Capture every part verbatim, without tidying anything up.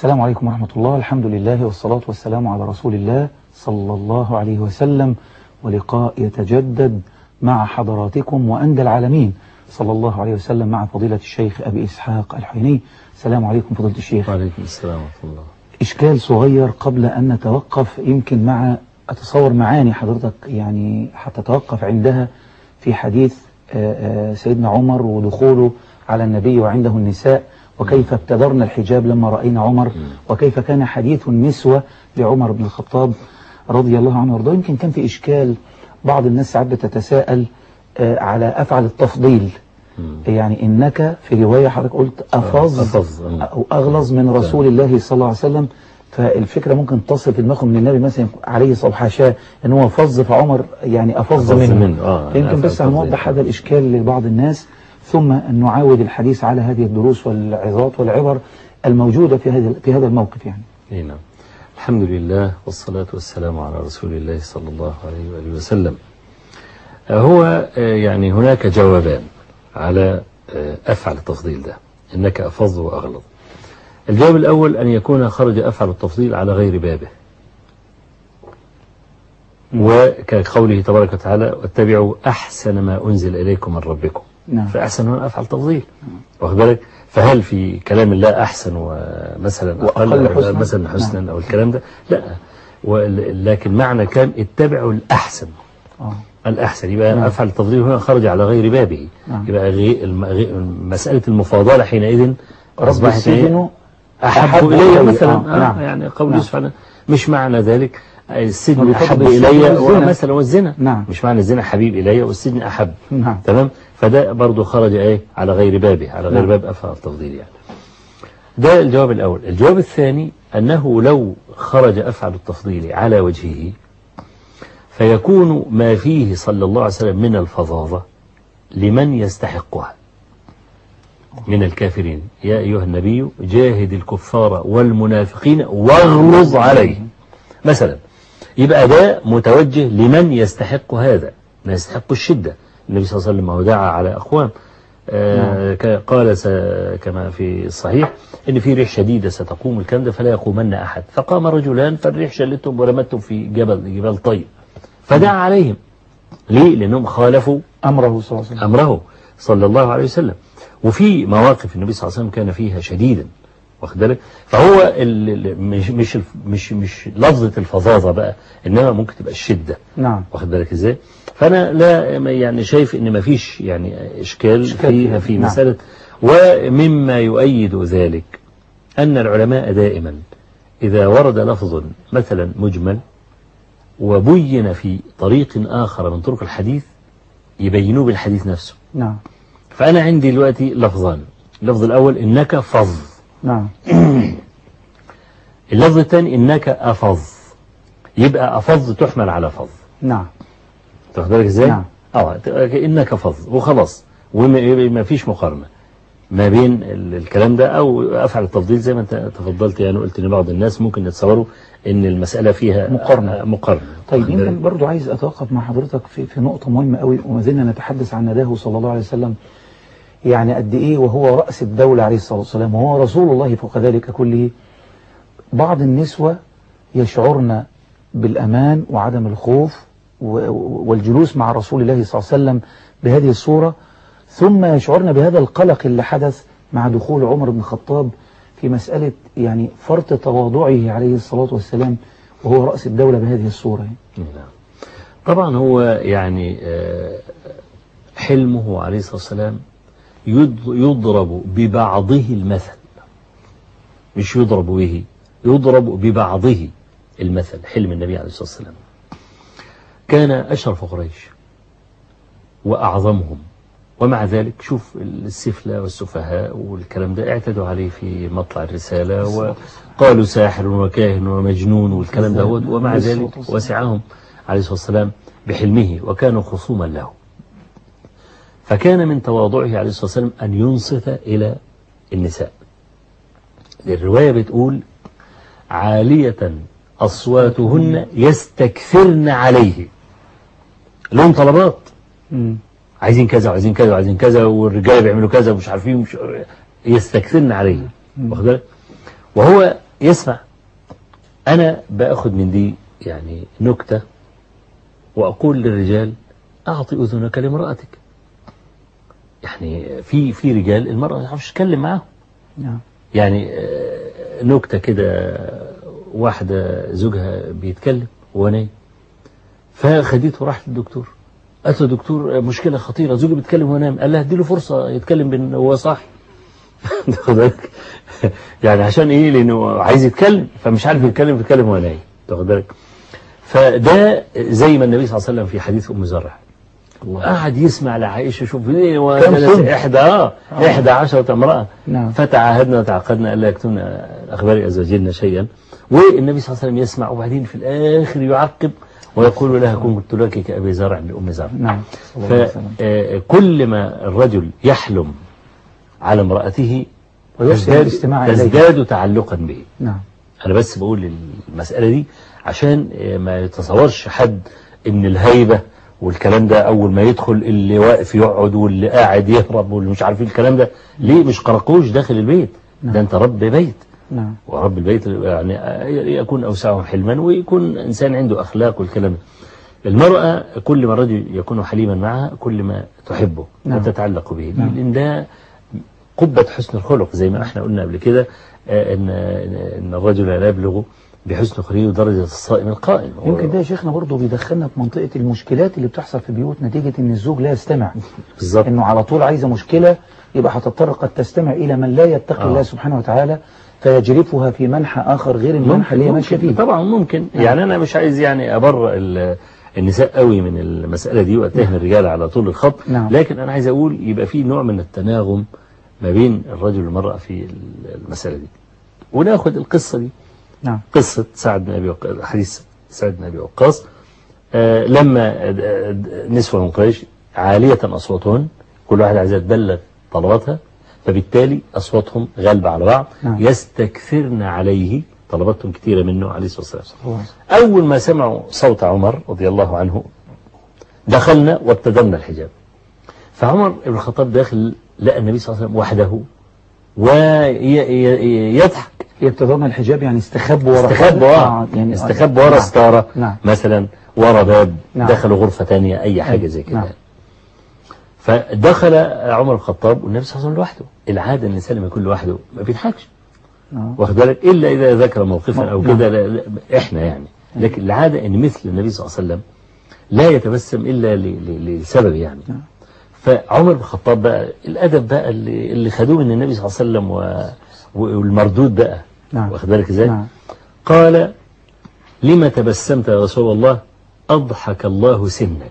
السلام عليكم ورحمة الله. الحمد لله والصلاة والسلام على رسول الله صلى الله عليه وسلم، ولقاء يتجدد مع حضراتكم وأندى العالمين صلى الله عليه وسلم مع فضيلة الشيخ أبي إسحاق الحويني. السلام عليكم فضيلة الشيخ. وعليكم السلام ورحمة الله. إشكال صغير قبل أن نتوقف، يمكن مع أتصور معاني حضرتك يعني هتتوقف عندها في حديث سيدنا عمر ودخوله على النبي وعنده النساء، وكيف ابتدرن الحجاب لما رأينا عمر، وكيف كان حديث النسوة لعمر بن الخطاب رضي الله عنه وارضاه. يمكن كان في إشكال، بعض الناس ساعات بتتساءل على أفعل التفضيل، يعني إنك في رواية حضرتك قلت أفظ أو أغلظ من رسول الله صلى الله عليه وسلم، فالفكرة ممكن تصل في دماغهم من النبي مثلا عليه الصلاة والسلام إن هو فظ فعمر يعني أفظ منه, منه. آه يمكن بس هنوضح هذا الإشكال لبعض الناس، ثم أن نعاود الحديث على هذه الدروس والعظات والعبر الموجودة في هذا في هذا الموقف. يعني نعم، الحمد لله والصلاة والسلام على رسول الله صلى الله عليه وآله وسلم. هو يعني هناك جوابان على أفعل التفضيل ده، إنك أفظ وأغلظ. الجواب الأول أن يكون خرج أفعل التفضيل على غير بابه، وكقوله تبارك وتعالى واتبعوا أحسن ما أنزل إليكم من ربكم. نعم. فأحسن هنا أفعل تفضيل، واخد بالك؟ فهل في كلام الله أحسن ومثلا أقل حسنا مثلا حسنا نعم. أو الكلام ده لا، لكن معنى كان اتبعوا الأحسن. آه. الأحسن يبقى نعم. أفعل التفضيل هنا خرج على غير بابه. نعم. يبقى غي... مسألة المفاضلة حينئذ أصبحت أحب إلي مثلا. آه. نعم. يعني قول نعم. يوسف مش معنى ذلك السجن أحب إلي مثلا والزنا. نعم. مش معنى الزنا حبيب إلي والسجن أحب. نعم. تمام. فده برضو خرج ايه على غير بابه، على غير نعم. باب أفعل التفضيل. يعني ده الجواب الأول. الجواب الثاني أنه لو خرج أفعل التفضيل على وجهه فيكون ما فيه صلى الله عليه وسلم من الفظاظة لمن يستحقها من الكافرين. يا أيها النبي جاهد الكفار والمنافقين واغلظ عليهم مثلا، يبقى ده متوجه لمن يستحق هذا، ما يستحق الشدة. النبي صلى الله عليه وسلم دعا على أقوام آه نعم. قال كما في الصحيح إن في ريح شديدة ستقوم الكلام ده فلا يقومن أحد، فقام رجلان فالريح شلتهم ورمتهم في جبل جبال طيب، فدعا عليهم. ليه؟ لأنهم خالفوا أمره صلى الله عليه وسلم أمره صلى الله عليه وسلم. وفي مواقف النبي صلى الله عليه وسلم كان فيها شديدا، واخد بالك؟ فهو مش مش مش مش لفظة الفظاظة بقى، إنما ممكن تبقى الشدة. نعم. واخد بالك إزاي؟ فأنا لا يعني شايف إن ما فيش يعني إشكال فيها في نعم. مسألة. ومما يؤيد ذلك أن العلماء دائما إذا ورد لفظ مثلا مجمل وبين في طريق آخر من طرق الحديث يبينوه بالحديث نفسه. نعم. فأنا عندي دلوقتي لفظان، اللفظ الأول إنك فظ. نعم. اللفظ الثاني إنك أفظ، يبقى أفظ تحمل على فظ. نعم. تاخد بالك ازاي؟ نعم. اه إنك فظ وخلاص، وما فيش مقارنة ما بين الكلام ده أو أفعل التفضيل زي ما أنت تفضلت. يعني قلت إن بعض الناس ممكن يتصوروا إن المسألة فيها مقارنة. مقارنة. طيب يمكن برضو عايز أتوقف مع حضرتك في في نقطة مهمة قوي، وما زلنا نتحدث عن نداه صلى الله عليه وسلم، يعني قد إيه وهو رأس الدولة عليه الصلاة والسلام وهو رسول الله فوق ذلك كله. بعض النسوة يشعرن بالأمان وعدم الخوف والجلوس مع رسول الله صلى الله عليه وسلم بهذه الصورة، ثم يشعرن بهذا القلق اللي حدث مع دخول عمر بن الخطاب في مسألة يعني فرط تواضعه عليه الصلاة والسلام وهو رأس الدولة بهذه الصورة. طبعا هو يعني حلمه عليه الصلاة والسلام يضرب ببعضه المثل، مش يضرب به، يضرب ببعضه المثل. حلم النبي عليه الصلاة والسلام كان أشرف قريش وأعظمهم، ومع ذلك شوف السفلى والسفهاء والكلام ده اعتدوا عليه في مطلع الرسالة وقالوا ساحر وكاهن ومجنون والكلام ده، ومع ذلك وسعهم عليه الصلاة والسلام بحلمه وكانوا خصوما له. فكان من تواضعه عليه الصلاة والسلام أن ينصت إلى النساء. الرواية بتقول عالية أصواتهن يستكثرن عليه، لهم طلبات، عايزين كذا وعايزين كذا وعايزين كذا، والرجال بيعملوا كذا ومش عارفين، مش يستكثرن عليه، واخد بالك؟ وهو يسمع. أنا بأخذ من دي يعني نكتة وأقول للرجال أعطي أذنك لامرأتك. يعني في في رجال المرأة ما تعرفش تتكلم معاهم. نعم. يعني نكتة كده، واحدة زوجها بيتكلم وهو نايم، فخديته وراحت للدكتور، قالت له دكتور مشكلة خطيرة، زوجي بيتكلم وهو نايم. قال لها اديله فرصة يتكلم وهو صاحي. يعني عشان ايه؟ لانه عايز يتكلم فمش عارف يتكلم بيتكلم وهو نايم. تاخد بالك؟ فده زي ما النبي صلى الله عليه وسلم في حديث ام زرع قعد يسمع لعائشة، شوف ايه، احدى اه احدى عشرة امرأة. نعم. فتعاهدنا وتعاقدنا الا يكتمنا اخبار ازواجنا شيئا، والنبي صلى الله عليه وسلم يسمع وبعدين في الاخر يعقب ويقول لها كنت لك كأبي زرع لأم زرع. نعم. فكل ما الرجل يحلم على امرأته تزداد تعلقا به. نعم. أنا بس بقول المسألة دي عشان ما يتصورش حد إن الهيبة والكلام ده أول ما يدخل اللي واقف يقعد واللي قاعد يهرب واللي مش عارفين الكلام ده ليه، مش قرقوش داخل البيت. نعم. ده أنت رب بيت. نعم. ورب البيت يعني يكون أوسعهم حلما ويكون إنسان عنده أخلاق والكلام ده. المرأة كل ما الرجل يكون حليما معها كل ما تحبه. نعم. وتتعلق به. نعم. لأن ده قبة حسن الخلق زي ما احنا قلنا قبل كده، إن إن الرجل لا يبلغ بحسن خلقه درجة الصائم القائم. يمكن ده يا شيخنا برضه بيدخلنا في منطقة المشكلات اللي بتحصل في بيوت نتيجة إن الزوج لا يستمع. بالظبط. إنه على طول عايزة مشكلة يبقى هتضطر قد تستمع إلى من لا يتقي آه. الله سبحانه وتعالى فيجرفها في منحى آخر غير المنحى اللي هي ماشيه فيه. طبعا ممكن. نعم. يعني أنا مش عايز يعني أبرئ النساء قوي من المسألة دي وأتهم نعم. الرجال على طول الخط. نعم. لكن أنا عايز أقول يبقى في نوع من التناغم ما بين الرجل والمرأة في المسألة دي. وناخد القصة دي. نعم. قصة سعد بن أبي وقاص، حديث سعد بن أبي وقاص آه لما نسوة من قريش عالية أصواتهن، كل واحد عايزة تبلغ طلباتها، فبالتالي أصواتهم غالبة على بعض. نعم. يستكثرن عليه، طلباتهم كثيرة منه عليه الصلاة والسلام. أول ما سمعوا صوت عمر رضي الله عنه دخلنا وابتدرنا الحجاب. فعمر بن الخطاب داخل لقى النبي صلى الله عليه وسلم وحده ويضحك. يبتدرنا الحجاب يعني استخبوا ورا استخبوا ورا يعني استخبوا ورا ستارة. نعم. مثلا ورا باب. نعم. دخلوا غرفة ثانية أي حاجة زي كده. نعم. فدخل عمر بن الخطاب والنبي صلى الله عليه وسلم لوحده. العادة ان الانسان لما يكون لوحده ما بيضحكش. واخد بالك؟ الا اذا ذكر موقفا او كده احنا يعني. لكن العادة ان مثل النبي صلى الله عليه وسلم لا يتبسم الا لسبب يعني. فعمر بن الخطاب بقى الادب بقى اللي, اللي خدوه من النبي صلى الله عليه وسلم و... والمردود بقى. نعم. واخد بالك ازاي؟ نعم. قال لما تبسمت يا رسول الله؟ اضحك الله سنك.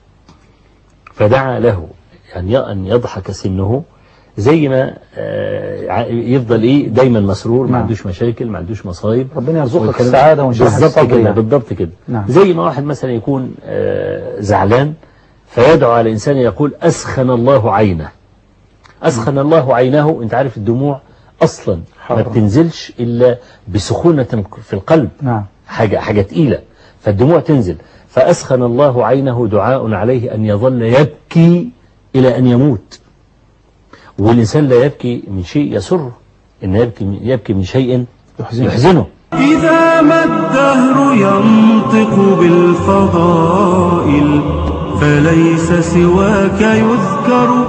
فدعا له يعني أن يضحك سنه زي ما يفضل إيه دايما مسرور. نعم. ما عندوش مشاكل، ما عندوش مصايب، ربنا يرزقك السعادة وانشراح الصدر. بالضبط كده. بالضبط كده. نعم. زي ما واحد مثلا يكون زعلان فيدعو على إنسان يقول أسخن الله عينه. أسخن نعم. الله عينه. أنت عارف الدموع أصلا حرم. ما بتنزلش إلا بسخونة في القلب. نعم. حاجة حاجة تقيلة فالدموع تنزل. فأسخن الله عينه دعاء عليه أن يظل يبكي إلى أن يموت. والإنسان لا يبكي من شيء يسره، إن يبكي, يبكي من شيء يحزنه, يحزنه. إذا ما الدهر ينطق بالفضائل فليس سواك يذكر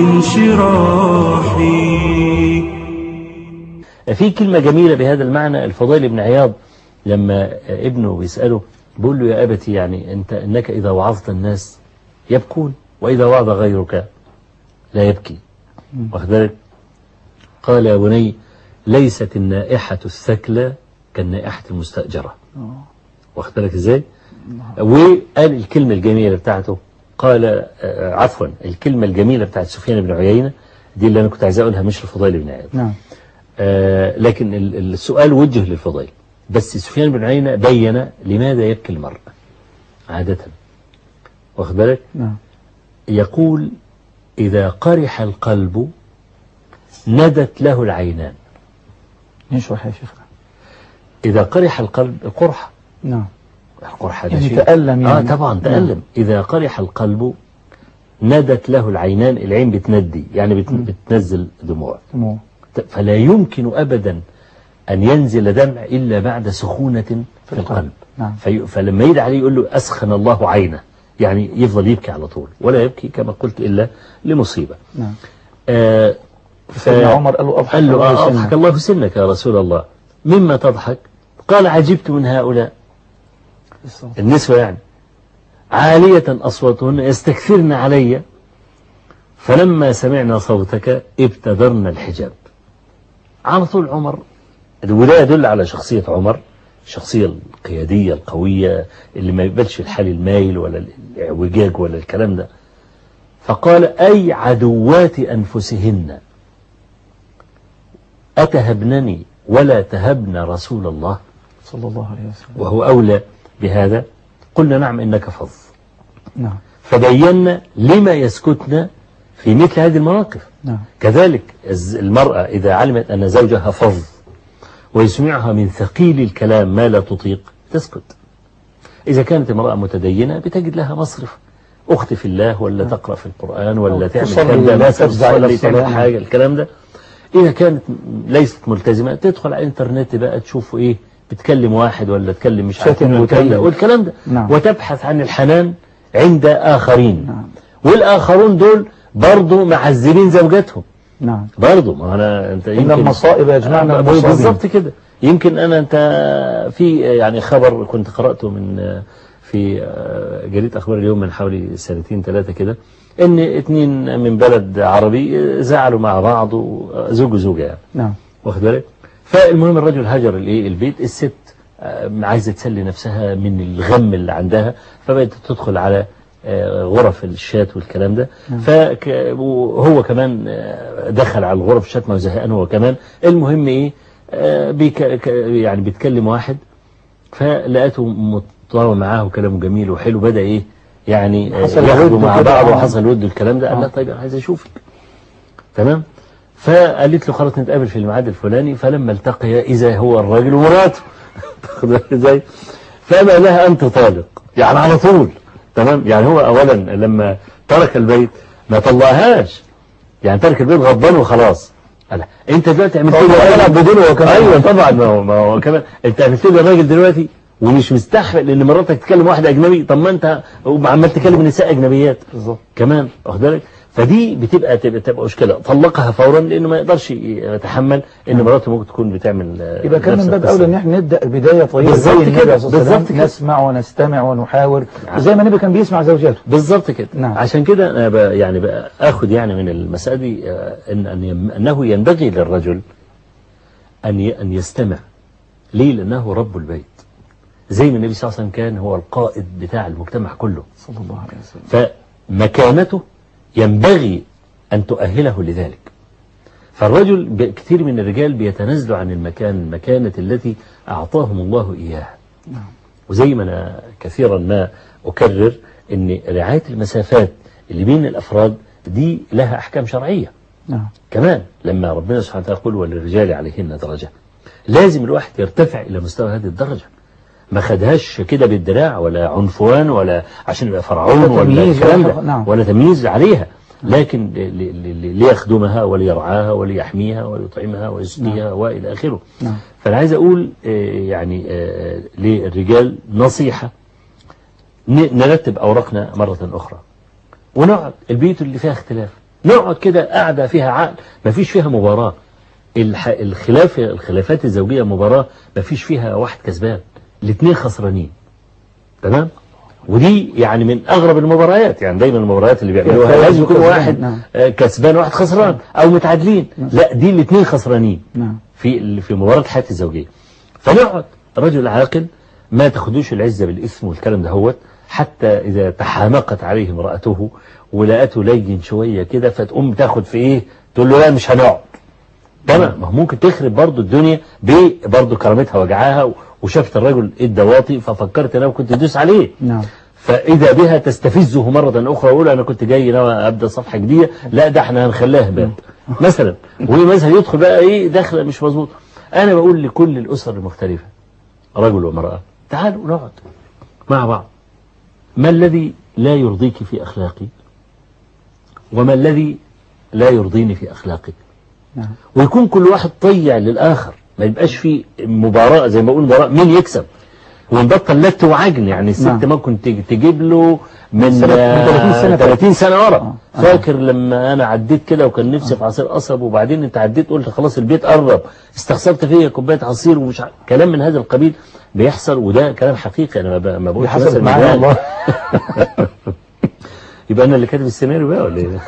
بانشراحي. في كلمة جميلة بهذا المعنى. الفضيل بن عياض لما ابنه بيسأله بقول له يا أبتي يعني أنت إنك إذا وعظت الناس يبكون وإذا وعظ غيرك لا يبكي. واخد بالك؟ قال يا بني ليست النائحة الثكلى كالنائحة المستأجرة. واخد بالك إزاي؟ وقال الكلمة الجميلة بتاعته قال عفوا الكلمة الجميلة بتاعت سفيان بن عيينة دي اللي أنا كنت عايز أقولها مش الفضيل بن عياض. نعم. آه لكن السؤال وجه للفضيل. بس سفيان بن عيينة بين لماذا يبكي المرء عادة. واخد بالك؟ نعم. يقول إذا قرح القلب ندت له العينان. نشرح يا شيخنا. إذا قرح القلب القرحة. نعم. القرحة يعني تألم يعني. آه طبعا تألم. نعم. إذا قرح القلب ندت له العينان. العين بتندي يعني بت... بتنزل دموع. دموع. فلا يمكن أبدا أن ينزل دمع إلا بعد سخونة في القلب. نعم. في فلما يدعي عليه يقول له أسخن الله عينه، يعني يفضل يبكي على طول ولا يبكي كما قلت إلا لمصيبة. نعم. آه سيدنا عمر قال له أضحك, قال له الله, أضحك الله سنك يا رسول الله، مما تضحك؟ قال عجبت من هؤلاء النسوة، يعني عالية أصواتهن يستكثرن علي، فلما سمعنا صوتك ابتدرنا الحجاب. على طول عمر، وده يدل على شخصية عمر، الشخصية القيادية القوية اللي ما يقبلش الحال المايل ولا الاعوجاج ولا الكلام ده. فقال أي عدوات أنفسهن أتهبنني ولا تهبن رسول الله صلى الله عليه وسلم وهو أولى بهذا؟ قلنا نعم إنك فظ. نعم. فبينا لما يسكتنا في مثل هذه المواقف. نعم. كذلك المرأة إذا علمت أن زوجها فظ ويسمعها من ثقيل الكلام ما لا تطيق تسكت. إذا كانت امرأة متدينة بتجد لها مصرف، أخت في الله ولا تقرأ في القرآن ولا تعمل كذا لا تصلي تعمل حاجة الكلام ده. إذا كانت ليست ملتزمة تدخل على الإنترنت بقى تشوف إيه، بتكلم واحد ولا تكلم مش عارف والكلام ده. نعم. وتبحث عن الحنان عند آخرين. نعم. والآخرون دول برضو معذبين زوجاتهم. نعم. برضو ما أنا أنت إن المصائب يجمعنا بالضبط كده. يمكن أنا أنت في يعني خبر كنت قرأته من في جريدة أخبار اليوم من حوالي سنتين ثلاثة كده، إن اتنين من بلد عربي زعلوا مع بعض زوج وزوجة يعني. نعم. واخد بالك؟ فالمهم الرجل هاجر الايه البيت، الست عايزة تسلي نفسها من الغم اللي عندها، فبقت تدخل على غرف الشات والكلام ده. فهو كمان دخل على الغرف الشات ما زهقان هو كمان. المهم ايه، بيك يعني بيتكلم واحد فلقيته متطاوع معاه وكلامه جميل وحلو، بدأ ايه يعني ياخدوا مع بعض وحصل ود الكلام ده. قال لا طيب انا عايز اشوفك. تمام. فقالت له خلاص نتقابل في الميعاد الفلاني. فلما التقيا اذا هو الراجل ومراته ازاي، فما لها انت طالق يعني على طول. تمام. يعني هو اولا لما ترك البيت ما طلقهاش، يعني ترك البيت غضبان وخلاص. قال انت دلوقتي عملت له بدون هو كمان. ايوه طبعا ما هو ما هو كمان انت عملت له الراجل دلوقتي ومش مستحمل ان مراتك تتكلم واحد اجنبي. طب ما انت عمال تكلم نساء اجنبيات بالظبط كمان، واخد بالك؟ فدي بتبقى تبقى, تبقى مشكله. طلقها فورا لانه ما يقدرش يتحمل ان مراته ممكن تكون بتعمل. يبقى كان من باب اولى ان احنا نبدا بدايه طيبه زي النبي عليه الصلاه والسلام، نسمع ونستمع ونحاور زي ما النبي كان بيسمع زوجاته بالظبط كده. نعم. عشان كده انا بقى يعني بقى اخذ يعني من المساله دي ان انه ينبغي للرجل ان ان يستمع. ليه؟ لانه رب البيت، زي ما النبي صلى الله عليه وسلم كان هو القائد بتاع المجتمع كله صلى الله عليه وسلم. فمكانته ينبغي أن تؤهله لذلك. فالرجل كثير من الرجال بيتنازلوا عن المكان المكانة التي أعطاهم الله إياها. نعم. وزي ما أنا كثيرا ما أكرر أن رعاية المسافات اللي بين الأفراد دي لها أحكام شرعية. نعم. كمان لما ربنا سبحانه وتعالى يقول وللرجال عليهن درجة، لازم الواحد يرتفع إلى مستوى هذه الدرجة. ما خدهاش كده بالدراع ولا عنفوان ولا عشان يبقى فرعون ولا الكلام ده. نعم. ولا تمييز عليها، لكن ليخدمها وليرعاها وليحميها ويطعمها ويسقيها. نعم. والى اخره. نعم. فانا عايز اقول يعني للرجال نصيحة، نرتب اوراقنا مرة اخرى ونقعد البيوت اللي فيها اختلاف نقعد كده قاعدة فيها عقل، ما فيش فيها مباراة. الخلاف الخلافات الزوجية مباراة ما فيش فيها واحد كسبان، الاثنين خسرانين. تمام. ودي يعني من اغرب المباريات، يعني دايما المباريات اللي بيعملوها لازم يكون واحد نعم. كسبان واحد خسران او متعادلين. نعم. لا دي الاثنين خسرانين. نعم. في في مباراة الحياة الزوجية. فنقعد رجل عاقل ما تاخدوش العزة بالاثم والكلام ده هوت، حتى اذا تحامقت عليه امرأته ولقته لين شوية كده فتقوم تاخد في ايه، تقول له لا مش هنقعد. تمام. ما ممكن تخرب برضو الدنيا برضو كرامتها وجعاها، وشافت الرجل ادى واطي ففكرت انا كنت ادوس عليه. نعم. فاذا بها تستفزه مرة اخرى ويقول انا كنت جاي ناوي ابدا صفحة جديدة، لا ده احنا هنخليها باب مثلا. وهي مثلا يدخل بقى ايه داخله مش مظبوط. انا بقول لكل الاسر المختلفة رجل وامرأة تعالوا نقعد مع بعض. ما الذي لا يرضيك في اخلاقي وما الذي لا يرضيني في اخلاقك؟ نعم. ويكون كل واحد طيع للاخر، ما يبقاش في مباراة زي ما بقول مباراة مين يكسب، ونبطل لت وعجن. يعني الست نعم. ممكن تجيب له من ثلاثين سنة ثلاثين سنة ورا. آه. فاكر لما انا عديت كده وكان نفسي آه. في عصير قصب، وبعدين انت عديت قلت خلاص البيت قرب، استخسرت فيا كوبايه عصير ومش ع... كلام من هذا القبيل بيحصل، وده كلام حقيقي. انا ما, ما بقولش حصل معايا والله. يبقى انا اللي كاتب السيناريو بقى ولا ايه؟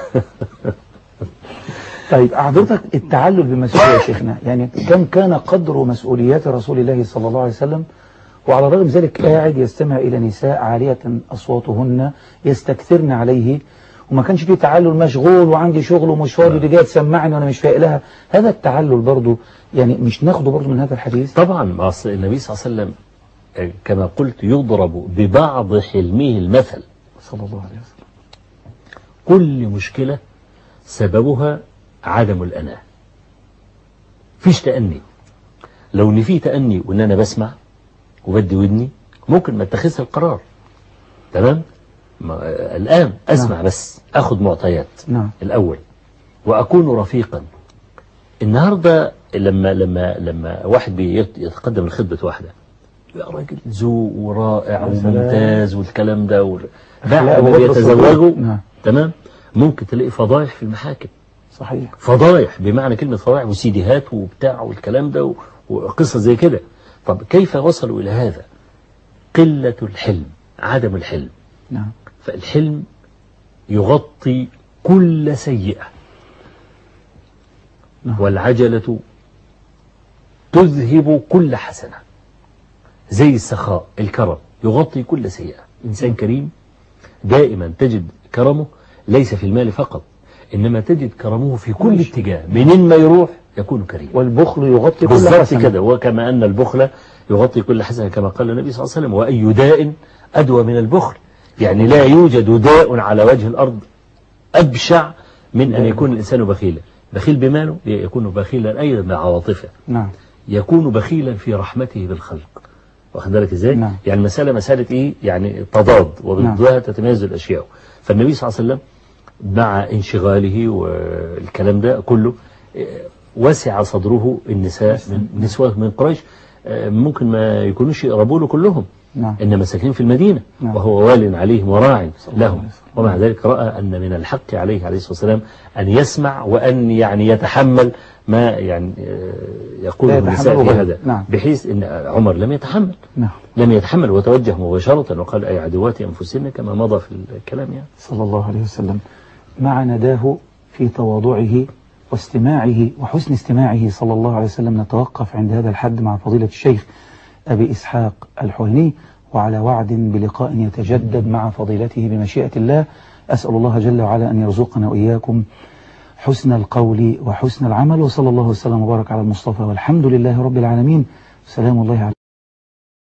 طيب حضرتك التعلل بمسؤولية يا شيخنا، يعني كم كان قدر مسؤوليات رسول الله صلى الله عليه وسلم، وعلى الرغم ذلك قاعد يستمع إلى نساء عالية أصواتهن يستكثرن عليه، وما كانش فيه تعلل مشغول وعندي شغل ومش فاضي ودي جايه تسمعني وانا مش فايق لها. هذا التعلل برضه يعني مش ناخده برضه من هذا الحديث؟ طبعا اصل النبي صلى الله عليه وسلم كما قلت يضرب ببعض حلمه المثل صلى الله عليه وسلم. كل مشكلة سببها عدم الأناة، فيش تأني. لو ان في تأني وان انا بسمع وبدي ودني ممكن ما اتخذش القرار. تمام. الآن أسمع نعم. بس أخذ معطيات نعم. الأول وأكون رفيقا. النهاردة لما لما لما واحد بيتقدم لخطبة واحدة يا راجل ذوق ورائع وممتاز والكلام ده و... بعد ما بيتزوجوا نعم. تمام ممكن تلاقي فضايح في المحاكم. صحيح. فضايح بمعنى كلمة فضايح وسيديهات وبتاع والكلام ده و... وقصة زي كده. طب كيف وصلوا إلى هذا؟ قلة الحلم، عدم الحلم. نعم. فالحلم يغطي كل سيئة. نعم. والعجلة تذهب كل حسنة. زي السخاء الكرم يغطي كل سيئة. إنسان كريم دائما تجد كرمه ليس في المال فقط، إنما تجد كرمه في كل اتجاه، منين ما يروح يكون كريم. والبخل يغطي كل حسنة حسنة كده. وكما أن البخل يغطي كل حسنة كما قال النبي صلى الله عليه وسلم وأي داء أدوى من البخل. يعني لا يوجد داء على وجه الأرض أبشع من أن يكون الإنسان بخيلا. بخيل بماله يكون بخيلا أيضا بعواطفه. نعم. يكون بخيلا في رحمته بالخلق. واخد بالك ازاي؟ نعم. يعني المسألة مسألة ايه؟ يعني تضاد وضدها نعم. تتميز الأشياء. فالنبي صلى الله عليه وسلم مع انشغاله والكلام ده كله وسع صدره النساء من نسوة من قريش ممكن ما يكونوش يقربوا له كلهم. نعم. إنما ساكنين في المدينة. نعم. وهو وال عليهم وراع لهم. ومع ذلك رأى أن من الحق عليه عليه الصلاة والسلام أن يسمع وأن يعني يتحمل ما يعني يقوله النساء في هذا. نعم. بحيث أن عمر لم يتحمل. نعم. لم يتحمل وتوجه مباشرة وقال أي عدوات أنفسنا كما مضى في الكلام يعني. صلى الله عليه وسلم. مع نداه في تواضعه واستماعه وحسن استماعه صلى الله عليه وسلم نتوقف عند هذا الحد مع فضيلة الشيخ أبي إسحاق الحويني، وعلى وعد بلقاء يتجدد مع فضيلته بمشيئة الله. أسأل الله جل وعلا أن يرزقنا وإياكم حسن القول وحسن العمل، وصلى الله وسلم وبارك على المصطفى والحمد لله رب العالمين. سلام الله عليكم.